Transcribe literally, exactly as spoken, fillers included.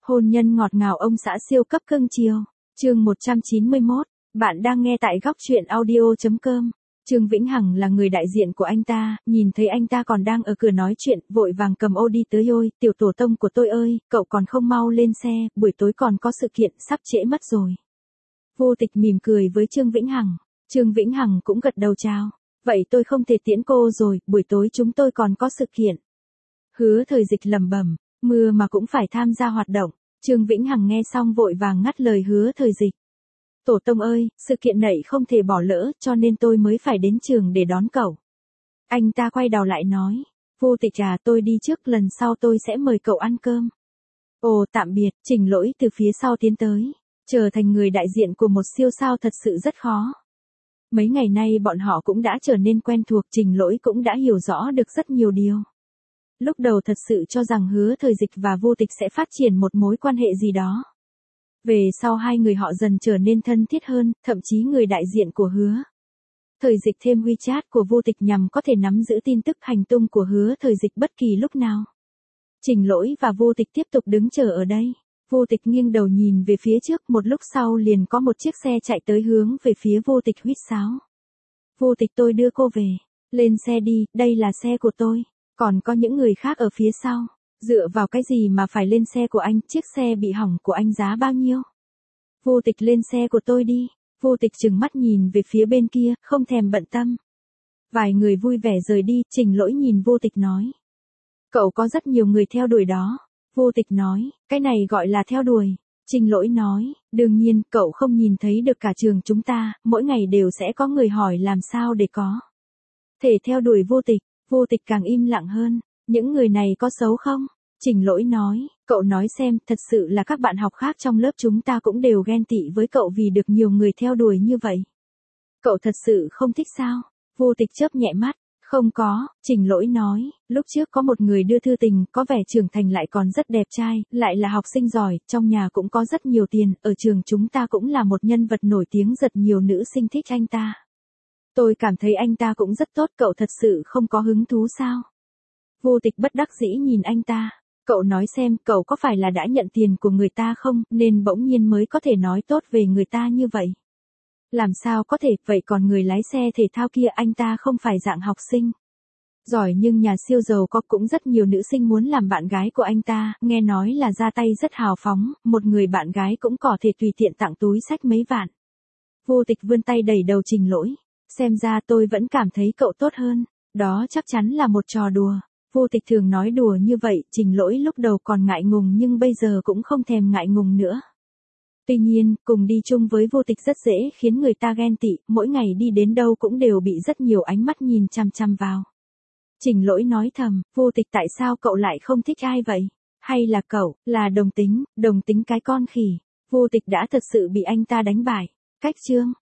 Hôn nhân ngọt ngào ông xã siêu cấp cưng chiều. Chương một trăm chín mươi mốt. Bạn đang nghe tại góc truyện audio chấm com. Trương Vĩnh Hằng là người đại diện của anh ta, nhìn thấy anh ta còn đang ở cửa nói chuyện, vội vàng cầm ô đi tới. Ôi, tiểu tổ tông của tôi ơi, cậu còn không mau lên xe, buổi tối còn có sự kiện, sắp trễ mất rồi. Vô Tịch mỉm cười với Trương Vĩnh Hằng. Trương Vĩnh Hằng cũng gật đầu chào. Vậy tôi không thể tiễn cô rồi, buổi tối chúng tôi còn có sự kiện. Hứa Thời Dịch lẩm bẩm, mưa mà cũng phải tham gia hoạt động. Trương Vĩnh Hằng nghe xong vội vàng ngắt lời Hứa Thời Dịch. Tổ tông ơi, sự kiện này không thể bỏ lỡ, cho nên tôi mới phải đến trường để đón cậu. Anh ta quay đầu lại nói, Vô Tịch à, tôi đi trước, lần sau tôi sẽ mời cậu ăn cơm. Ồ, tạm biệt. Trình Lỗi từ phía sau tiến tới. Trở thành người đại diện của một siêu sao thật sự rất khó. Mấy ngày nay bọn họ cũng đã trở nên quen thuộc, Trình Lỗi cũng đã hiểu rõ được rất nhiều điều. Lúc đầu thật sự cho rằng Hứa Thời Dịch và Vô Tịch sẽ phát triển một mối quan hệ gì đó. Về sau hai người họ dần trở nên thân thiết hơn, thậm chí người đại diện của Hứa Thời Dịch thêm WeChat của Vô Tịch nhằm có thể nắm giữ tin tức hành tung của Hứa Thời Dịch bất kỳ lúc nào. Trình Lỗi và Vô Tịch tiếp tục đứng chờ ở đây. Vô Tịch nghiêng đầu nhìn về phía trước, một lúc sau liền có một chiếc xe chạy tới hướng về phía Vô Tịch huýt sáo. Vô Tịch, tôi đưa cô về. Lên xe đi, đây là xe của tôi. Còn có những người khác ở phía sau. Dựa vào cái gì mà phải lên xe của anh, chiếc xe bị hỏng của anh giá bao nhiêu? Vô Tịch, lên xe của tôi đi. Vô Tịch trừng mắt nhìn về phía bên kia, không thèm bận tâm. Vài người vui vẻ rời đi, Trình Lỗi nhìn Vô Tịch nói. Cậu có rất nhiều người theo đuổi đó. Vô Tịch nói, cái này gọi là theo đuổi. Trình Lỗi nói, đương nhiên, cậu không nhìn thấy được cả trường chúng ta, mỗi ngày đều sẽ có người hỏi làm sao để có thể theo đuổi Vô Tịch. Vô Tịch càng im lặng hơn. Những người này có xấu không? Trình Lỗi nói, cậu nói xem, thật sự là các bạn học khác trong lớp chúng ta cũng đều ghen tị với cậu vì được nhiều người theo đuổi như vậy. Cậu thật sự không thích sao? Vô Tịch chớp nhẹ mắt. Không có, Trình Lỗi nói, lúc trước có một người đưa thư tình, có vẻ trưởng thành lại còn rất đẹp trai, lại là học sinh giỏi, trong nhà cũng có rất nhiều tiền, ở trường chúng ta cũng là một nhân vật nổi tiếng, rất nhiều nữ sinh thích anh ta. Tôi cảm thấy anh ta cũng rất tốt, cậu thật sự không có hứng thú sao? Vô Tịch bất đắc dĩ nhìn anh ta. Cậu nói xem, cậu có phải là đã nhận tiền của người ta không, nên bỗng nhiên mới có thể nói tốt về người ta như vậy? Làm sao có thể, vậy còn người lái xe thể thao kia, anh ta không phải dạng học sinh giỏi nhưng nhà siêu giàu có, cũng rất nhiều nữ sinh muốn làm bạn gái của anh ta, nghe nói là ra tay rất hào phóng, một người bạn gái cũng có thể tùy tiện tặng túi xách mấy vạn. Vô Tịch vươn tay đẩy đầu Trình Lỗi. Xem ra tôi vẫn cảm thấy cậu tốt hơn. Đó chắc chắn là một trò đùa. Vô Tịch thường nói đùa như vậy, Trình Lỗi lúc đầu còn ngại ngùng nhưng bây giờ cũng không thèm ngại ngùng nữa. Tuy nhiên, cùng đi chung với Vô Tịch rất dễ khiến người ta ghen tị, mỗi ngày đi đến đâu cũng đều bị rất nhiều ánh mắt nhìn chăm chăm vào. Trình Lỗi nói thầm, Vô Tịch, tại sao cậu lại không thích ai vậy? Hay là cậu, là đồng tính, đồng tính cái con khỉ? Vô Tịch đã thật sự bị anh ta đánh bại. Cách chương